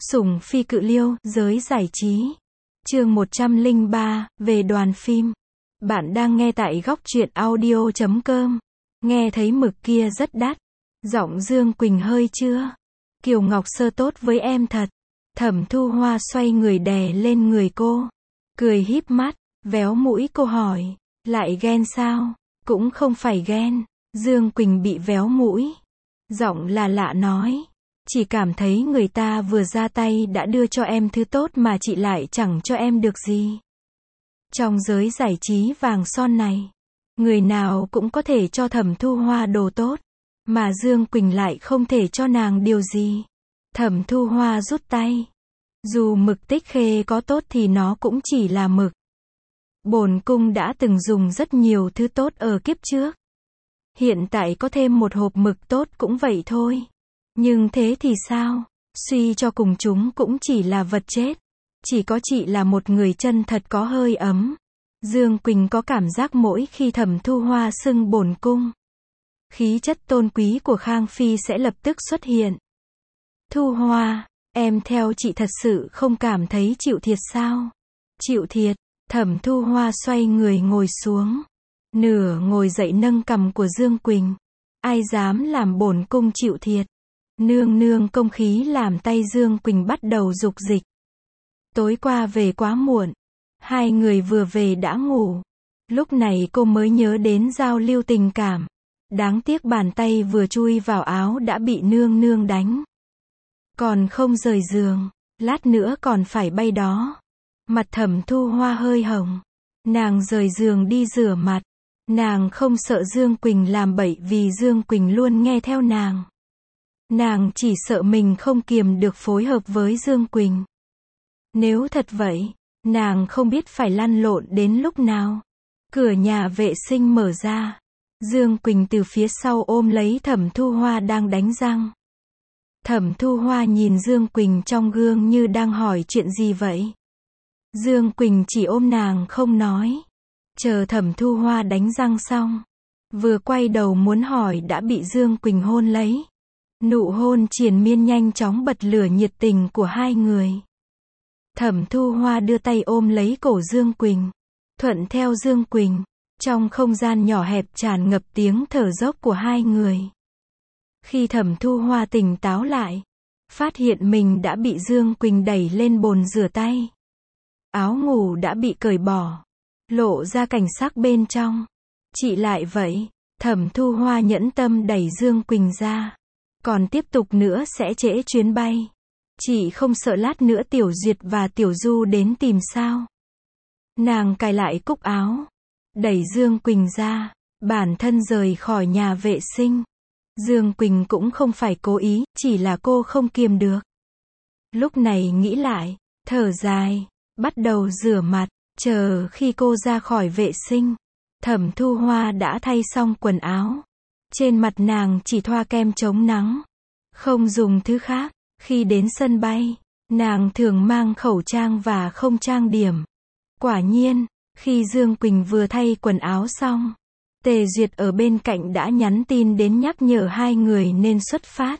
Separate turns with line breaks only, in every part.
Sủng phi cự liêu, giới giải trí. Chương 103, về đoàn phim. Bạn đang nghe tại góc truyện audio.com. Nghe thấy mực kia rất đắt. Giọng Dương Quỳnh hơi chưa. Kiều Ngọc Sơ tốt với em thật. Thẩm Thu Hoa xoay người đè lên người cô. Cười híp mắt, véo mũi cô hỏi. Lại ghen sao? Cũng không phải ghen. Dương Quỳnh bị véo mũi. Giọng là lạ nói. Chỉ cảm thấy người ta vừa ra tay đã đưa cho em thứ tốt mà chị lại chẳng cho em được gì. Trong giới giải trí vàng son này, người nào cũng có thể cho Thẩm Thu Hoa đồ tốt, mà Dương Quỳnh lại không thể cho nàng điều gì. Thẩm Thu Hoa rút tay. Dù mực Tích Khê có tốt thì nó cũng chỉ là mực. Bổn cung đã từng dùng rất nhiều thứ tốt ở kiếp trước. Hiện tại có thêm một hộp mực tốt cũng vậy thôi. Nhưng thế thì sao? Suy cho cùng chúng cũng chỉ là vật chết. Chỉ có chị là một người chân thật có hơi ấm. Dương Quỳnh có cảm giác mỗi khi Thẩm Thu Hoa xưng bổn cung, khí chất tôn quý của Khang Phi sẽ lập tức xuất hiện. Thu Hoa, em theo chị thật sự không cảm thấy chịu thiệt sao? Chịu thiệt. Thẩm Thu Hoa xoay người ngồi xuống. Nửa ngồi dậy nâng cằm của Dương Quỳnh. Ai dám làm bổn cung chịu thiệt? Nương nương công khí làm tay Dương Quỳnh bắt đầu dục dịch. Tối qua về quá muộn. Hai người vừa về đã ngủ. Lúc này cô mới nhớ đến giao lưu tình cảm. Đáng tiếc bàn tay vừa chui vào áo đã bị nương nương đánh. Còn không rời giường. Lát nữa còn phải bay đó. Mặt Thẩm Thu Hoa hơi hồng. Nàng rời giường đi rửa mặt. Nàng không sợ Dương Quỳnh làm bậy vì Dương Quỳnh luôn nghe theo nàng. Nàng chỉ sợ mình không kiềm được phối hợp với Dương Quỳnh. Nếu thật vậy, nàng không biết phải lăn lộn đến lúc nào. Cửa nhà vệ sinh mở ra. Dương Quỳnh từ phía sau ôm lấy Thẩm Thu Hoa đang đánh răng. Thẩm Thu Hoa nhìn Dương Quỳnh trong gương như đang hỏi chuyện gì vậy. Dương Quỳnh chỉ ôm nàng không nói. Chờ Thẩm Thu Hoa đánh răng xong, vừa quay đầu muốn hỏi đã bị Dương Quỳnh hôn lấy. Nụ hôn triền miên nhanh chóng bật lửa nhiệt tình của hai người. Thẩm Thu Hoa đưa tay ôm lấy cổ Dương Quỳnh. Thuận theo Dương Quỳnh. Trong không gian nhỏ hẹp tràn ngập tiếng thở dốc của hai người. Khi Thẩm Thu Hoa tỉnh táo lại, phát hiện mình đã bị Dương Quỳnh đẩy lên bồn rửa tay. Áo ngủ đã bị cởi bỏ, lộ ra cảnh sắc bên trong. Chị lại vậy. Thẩm Thu Hoa nhẫn tâm đẩy Dương Quỳnh ra. Còn tiếp tục nữa sẽ trễ chuyến bay. Chị không sợ lát nữa Tiểu Duyệt và Tiểu Du đến tìm sao? Nàng cài lại cúc áo, đẩy Dương Quỳnh ra, bản thân rời khỏi nhà vệ sinh. Dương Quỳnh cũng không phải cố ý, chỉ là cô không kiềm được. Lúc này nghĩ lại, thở dài, bắt đầu rửa mặt, chờ khi cô ra khỏi vệ sinh. Thẩm Thu Hoa đã thay xong quần áo. Trên mặt nàng chỉ thoa kem chống nắng, không dùng thứ khác. Khi đến sân bay, nàng thường mang khẩu trang và không trang điểm. Quả nhiên, khi Dương Quỳnh vừa thay quần áo xong, Tề Duyệt ở bên cạnh đã nhắn tin đến nhắc nhở hai người nên xuất phát.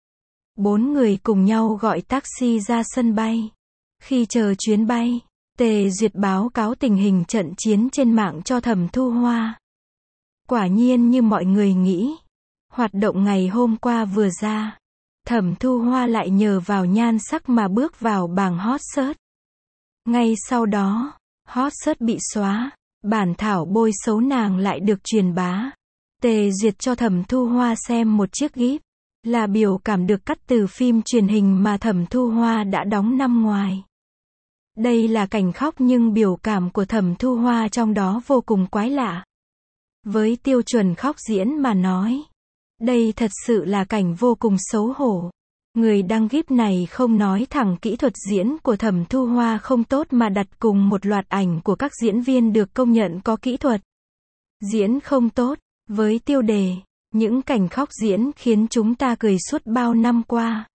Bốn người cùng nhau gọi taxi ra sân bay. Khi chờ chuyến bay, Tề Duyệt báo cáo tình hình trận chiến trên mạng cho Thẩm Thu Hoa. Quả nhiên như mọi người nghĩ, hoạt động ngày hôm qua vừa ra, Thẩm Thu Hoa lại nhờ vào nhan sắc mà bước vào bảng hot search. Ngay sau đó, hot search bị xóa, bản thảo bôi xấu nàng lại được truyền bá. Tề Duyệt cho Thẩm Thu Hoa xem một chiếc GIF, là biểu cảm được cắt từ phim truyền hình mà Thẩm Thu Hoa đã đóng năm ngoài. Đây là cảnh khóc nhưng biểu cảm của Thẩm Thu Hoa trong đó vô cùng quái lạ. Với tiêu chuẩn khóc diễn mà nói, đây thật sự là cảnh vô cùng xấu hổ. Người đăng GIF này không nói thẳng kỹ thuật diễn của Thẩm Thu Hoa không tốt mà đặt cùng một loạt ảnh của các diễn viên được công nhận có kỹ thuật diễn không tốt, với tiêu đề, những cảnh khóc diễn khiến chúng ta cười suốt bao năm qua.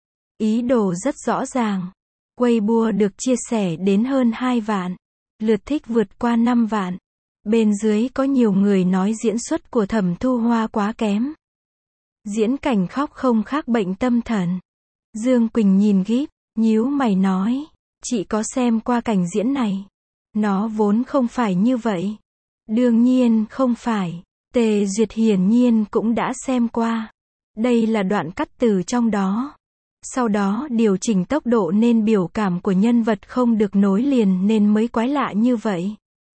Ý đồ rất rõ ràng. Weibo được chia sẻ đến hơn 2 vạn. Lượt thích vượt qua 5 vạn. Bên dưới có nhiều người nói diễn xuất của Thẩm Thu Hoa quá kém. Diễn cảnh khóc không khác bệnh tâm thần. Dương Quỳnh nhìn GIF, nhíu mày nói, chị có xem qua cảnh diễn này. Nó vốn không phải như vậy. Đương nhiên không phải. Tề Duyệt hiển nhiên cũng đã xem qua. Đây là đoạn cắt từ trong đó. Sau đó điều chỉnh tốc độ nên biểu cảm của nhân vật không được nối liền nên mới quái lạ như vậy.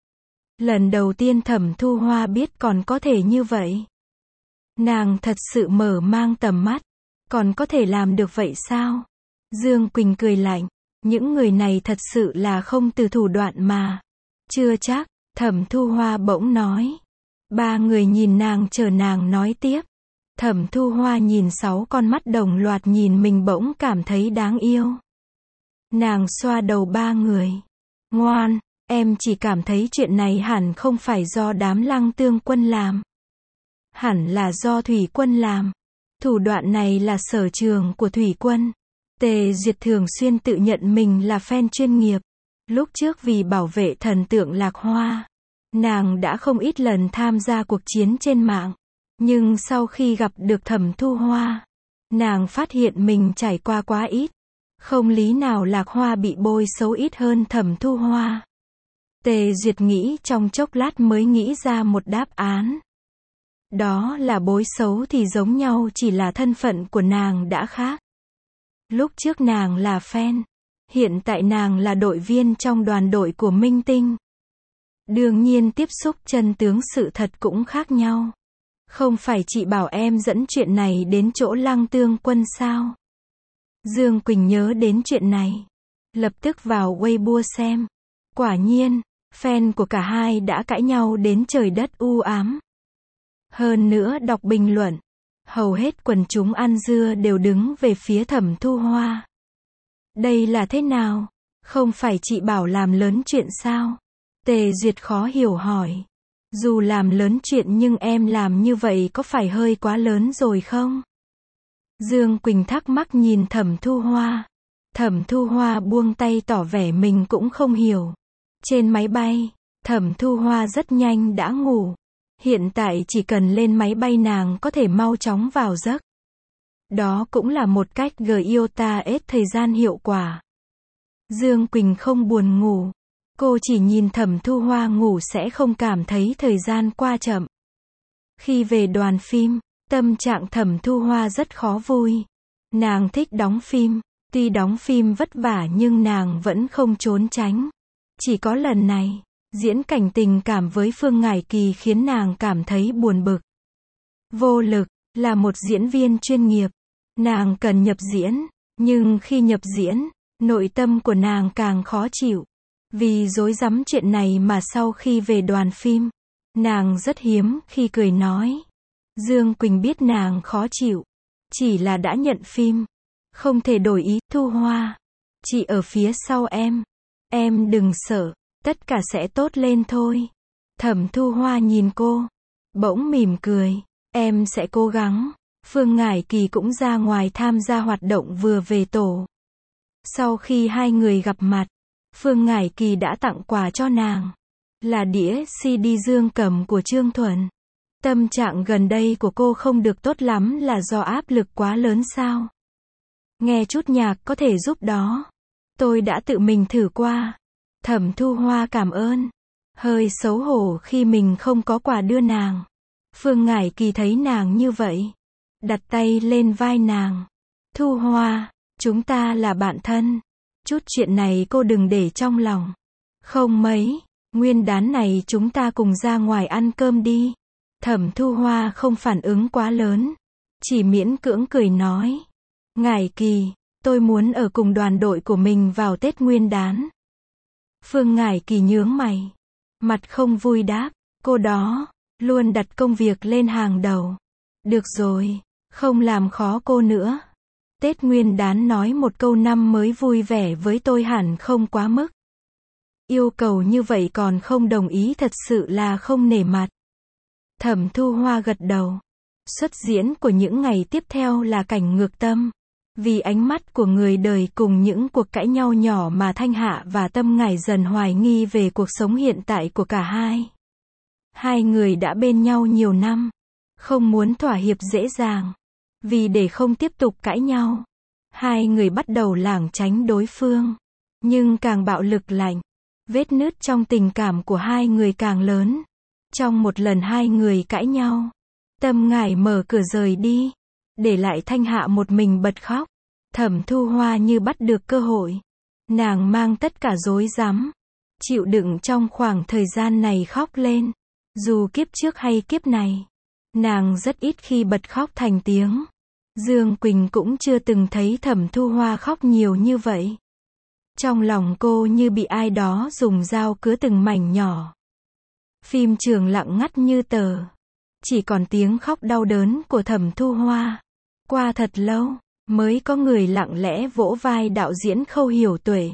Lần đầu tiên Thẩm Thu Hoa biết còn có thể như vậy. Nàng thật sự mở mang tầm mắt. Còn có thể làm được vậy sao? Dương Quỳnh cười lạnh. Những người này thật sự là không từ thủ đoạn mà. Chưa chắc, Thẩm Thu Hoa bỗng nói. Ba người nhìn nàng chờ nàng nói tiếp. Thẩm Thu Hoa nhìn 6 con mắt đồng loạt nhìn mình bỗng cảm thấy đáng yêu. Nàng xoa đầu ba người. Ngoan, em chỉ cảm thấy chuyện này hẳn không phải do đám Lăng Tương Quân làm. Hẳn là do Thủy Quân làm. Thủ đoạn này là sở trường của Thủy Quân. Tề Duyệt thường xuyên tự nhận mình là fan chuyên nghiệp. Lúc trước vì bảo vệ thần tượng Lạc Hoa, nàng đã không ít lần tham gia cuộc chiến trên mạng. Nhưng sau khi gặp được Thẩm Thu Hoa, nàng phát hiện mình trải qua quá ít. Không lý nào Lạc Hoa bị bôi xấu ít hơn Thẩm Thu Hoa. Tề Duyệt nghĩ trong chốc lát mới nghĩ ra một đáp án. Đó là bối xấu thì giống nhau, chỉ là thân phận của nàng đã khác. Lúc trước nàng là fan, hiện tại nàng là đội viên trong đoàn đội của Minh Tinh. Đương nhiên tiếp xúc chân tướng sự thật cũng khác nhau. Không phải chị bảo em dẫn chuyện này đến chỗ Lăng Tương Quân sao? Dương Quỳnh nhớ đến chuyện này. Lập tức vào Weibo xem. Quả nhiên, fan của cả hai đã cãi nhau đến trời đất u ám. Hơn nữa đọc bình luận, hầu hết quần chúng ăn dưa đều đứng về phía Thẩm Thu Hoa. Đây là thế nào? Không phải chị bảo làm lớn chuyện sao? Tề Duyệt khó hiểu hỏi. Dù làm lớn chuyện nhưng em làm như vậy có phải hơi quá lớn rồi không? Dương Quỳnh thắc mắc nhìn Thẩm Thu Hoa. Thẩm Thu Hoa buông tay tỏ vẻ mình cũng không hiểu. Trên máy bay, Thẩm Thu Hoa rất nhanh đã ngủ. Hiện tại chỉ cần lên máy bay nàng có thể mau chóng vào giấc. Đó cũng là một cách Iota ết thời gian hiệu quả. Dương Quỳnh không buồn ngủ. Cô chỉ nhìn Thẩm Thu Hoa ngủ sẽ không cảm thấy thời gian qua chậm. Khi về đoàn phim, tâm trạng Thẩm Thu Hoa rất khó vui. Nàng thích đóng phim. Tuy đóng phim vất vả nhưng nàng vẫn không trốn tránh. Chỉ có lần này, diễn cảnh tình cảm với Phương Ngải Kỳ khiến nàng cảm thấy buồn bực. Vô lực, là một diễn viên chuyên nghiệp. Nàng cần nhập diễn, nhưng khi nhập diễn, nội tâm của nàng càng khó chịu. Vì rối rắm chuyện này mà sau khi về đoàn phim, nàng rất hiếm khi cười nói. Dương Quỳnh biết nàng khó chịu. Chỉ là đã nhận phim. Không thể đổi ý. Thu Hoa, chị ở phía sau em. Em đừng sợ, tất cả sẽ tốt lên thôi. Thẩm Thu Hoa nhìn cô, bỗng mỉm cười. Em sẽ cố gắng. Phương Ngải Kỳ cũng ra ngoài tham gia hoạt động vừa về tổ. Sau khi hai người gặp mặt, Phương Ngải Kỳ đã tặng quà cho nàng. Là đĩa CD Dương Cầm của Trương Thuần. Tâm trạng gần đây của cô không được tốt lắm là do áp lực quá lớn sao? Nghe chút nhạc có thể giúp đó. Tôi đã tự mình thử qua. Thẩm Thu Hoa cảm ơn. Hơi xấu hổ khi mình không có quà đưa nàng. Phương Ngải Kỳ thấy nàng như vậy, đặt tay lên vai nàng. Thu Hoa, chúng ta là bạn thân. Chút chuyện này cô đừng để trong lòng. Không mấy, nguyên đán này chúng ta cùng ra ngoài ăn cơm đi. Thẩm Thu Hoa không phản ứng quá lớn, chỉ miễn cưỡng cười nói. Ngải Kỳ, tôi muốn ở cùng đoàn đội của mình vào Tết Nguyên đán. Phương Ngải Kỳ nhướng mày, mặt không vui đáp, cô đó, luôn đặt công việc lên hàng đầu. Được rồi, không làm khó cô nữa. Tết Nguyên đán nói một câu năm mới vui vẻ với tôi hẳn không quá mức. Yêu cầu như vậy còn không đồng ý thật sự là không nể mặt. Thẩm Thu Hoa gật đầu. Xuất diễn của những ngày tiếp theo là cảnh ngược tâm. Vì ánh mắt của người đời cùng những cuộc cãi nhau nhỏ mà Thanh Hạ và Tâm Ngải dần hoài nghi về cuộc sống hiện tại của cả hai. Hai người đã bên nhau nhiều năm. Không muốn thỏa hiệp dễ dàng. Vì để không tiếp tục cãi nhau, Hai người bắt đầu lảng tránh đối phương. Nhưng càng bạo lực lạnh, vết nứt trong tình cảm của hai người càng lớn. Trong một lần hai người cãi nhau, Tâm Ngải mở cửa rời đi, để lại Thanh Hạ một mình bật khóc. Thẩm Thu Hoa như bắt được cơ hội. Nàng mang tất cả rối rắm, chịu đựng trong khoảng thời gian này khóc lên. Dù kiếp trước hay kiếp này, nàng rất ít khi bật khóc thành tiếng. Dương Quỳnh cũng chưa từng thấy Thẩm Thu Hoa khóc nhiều như vậy. Trong lòng cô như bị ai đó dùng dao cứa từng mảnh nhỏ. Phim trường lặng ngắt như tờ. Chỉ còn tiếng khóc đau đớn của Thẩm Thu Hoa. Qua thật lâu, mới có người lặng lẽ vỗ vai đạo diễn Khâu Hiểu Tuệ.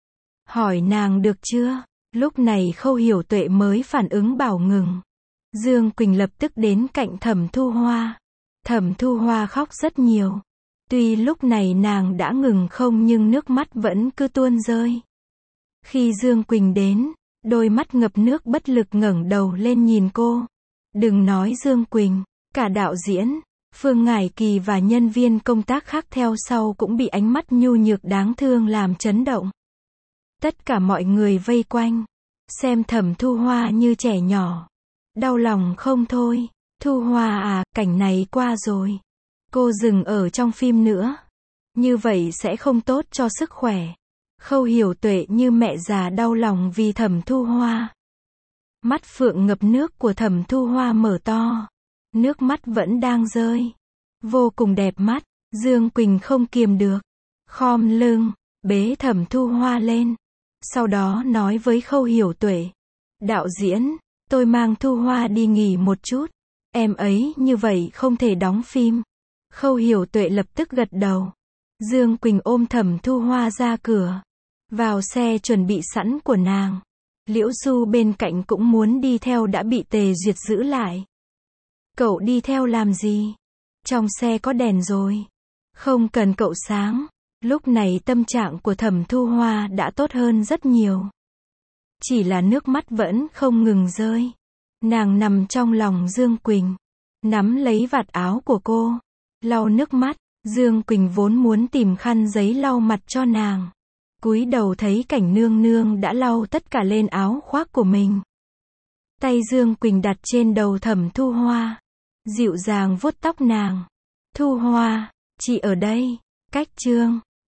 Hỏi nàng được chưa? Lúc này Khâu Hiểu Tuệ mới phản ứng bảo ngừng. Dương Quỳnh lập tức đến cạnh Thẩm Thu Hoa. Thẩm Thu Hoa khóc rất nhiều. Tuy lúc này nàng đã ngừng không nhưng nước mắt vẫn cứ tuôn rơi. Khi Dương Quỳnh đến, đôi mắt ngập nước bất lực ngẩng đầu lên nhìn cô. Đừng nói Dương Quỳnh, cả đạo diễn, Phương Ngải Kỳ và nhân viên công tác khác theo sau cũng bị ánh mắt nhu nhược đáng thương làm chấn động. Tất cả mọi người vây quanh, xem Thẩm Thu Hoa như trẻ nhỏ. Đau lòng không thôi. Thu Hoa à, cảnh này qua rồi. Cô dừng ở trong phim nữa. Như vậy sẽ không tốt cho sức khỏe. Khâu Hiểu Tuệ như mẹ già đau lòng vì Thẩm Thu Hoa. Mắt phượng ngập nước của Thẩm Thu Hoa mở to. Nước mắt vẫn đang rơi. Vô cùng đẹp mắt. Dương Quỳnh không kiềm được. Khom lưng, bế Thẩm Thu Hoa lên. Sau đó nói với Khâu Hiểu Tuệ. Đạo diễn, tôi mang Thu Hoa đi nghỉ một chút. Em ấy như vậy không thể đóng phim. Khâu Hiểu Tuệ lập tức gật đầu. Dương Quỳnh ôm Thẩm Thu Hoa ra cửa. Vào xe chuẩn bị sẵn của nàng. Liễu Du bên cạnh cũng muốn đi theo đã bị Tề Duyệt giữ lại. Cậu đi theo làm gì? Trong xe có đèn rồi. Không cần cậu sáng. Lúc này tâm trạng của Thẩm Thu Hoa đã tốt hơn rất nhiều. Chỉ là nước mắt vẫn không ngừng rơi. Nàng nằm trong lòng Dương Quỳnh, nắm lấy vạt áo của cô, lau nước mắt. Dương Quỳnh vốn muốn tìm khăn giấy lau mặt cho nàng. Cúi đầu thấy cảnh nương nương đã lau tất cả lên áo khoác của mình. Tay Dương Quỳnh đặt trên đầu Thẩm Thu Hoa, dịu dàng vuốt tóc nàng. Thu Hoa, chị ở đây, cách chương.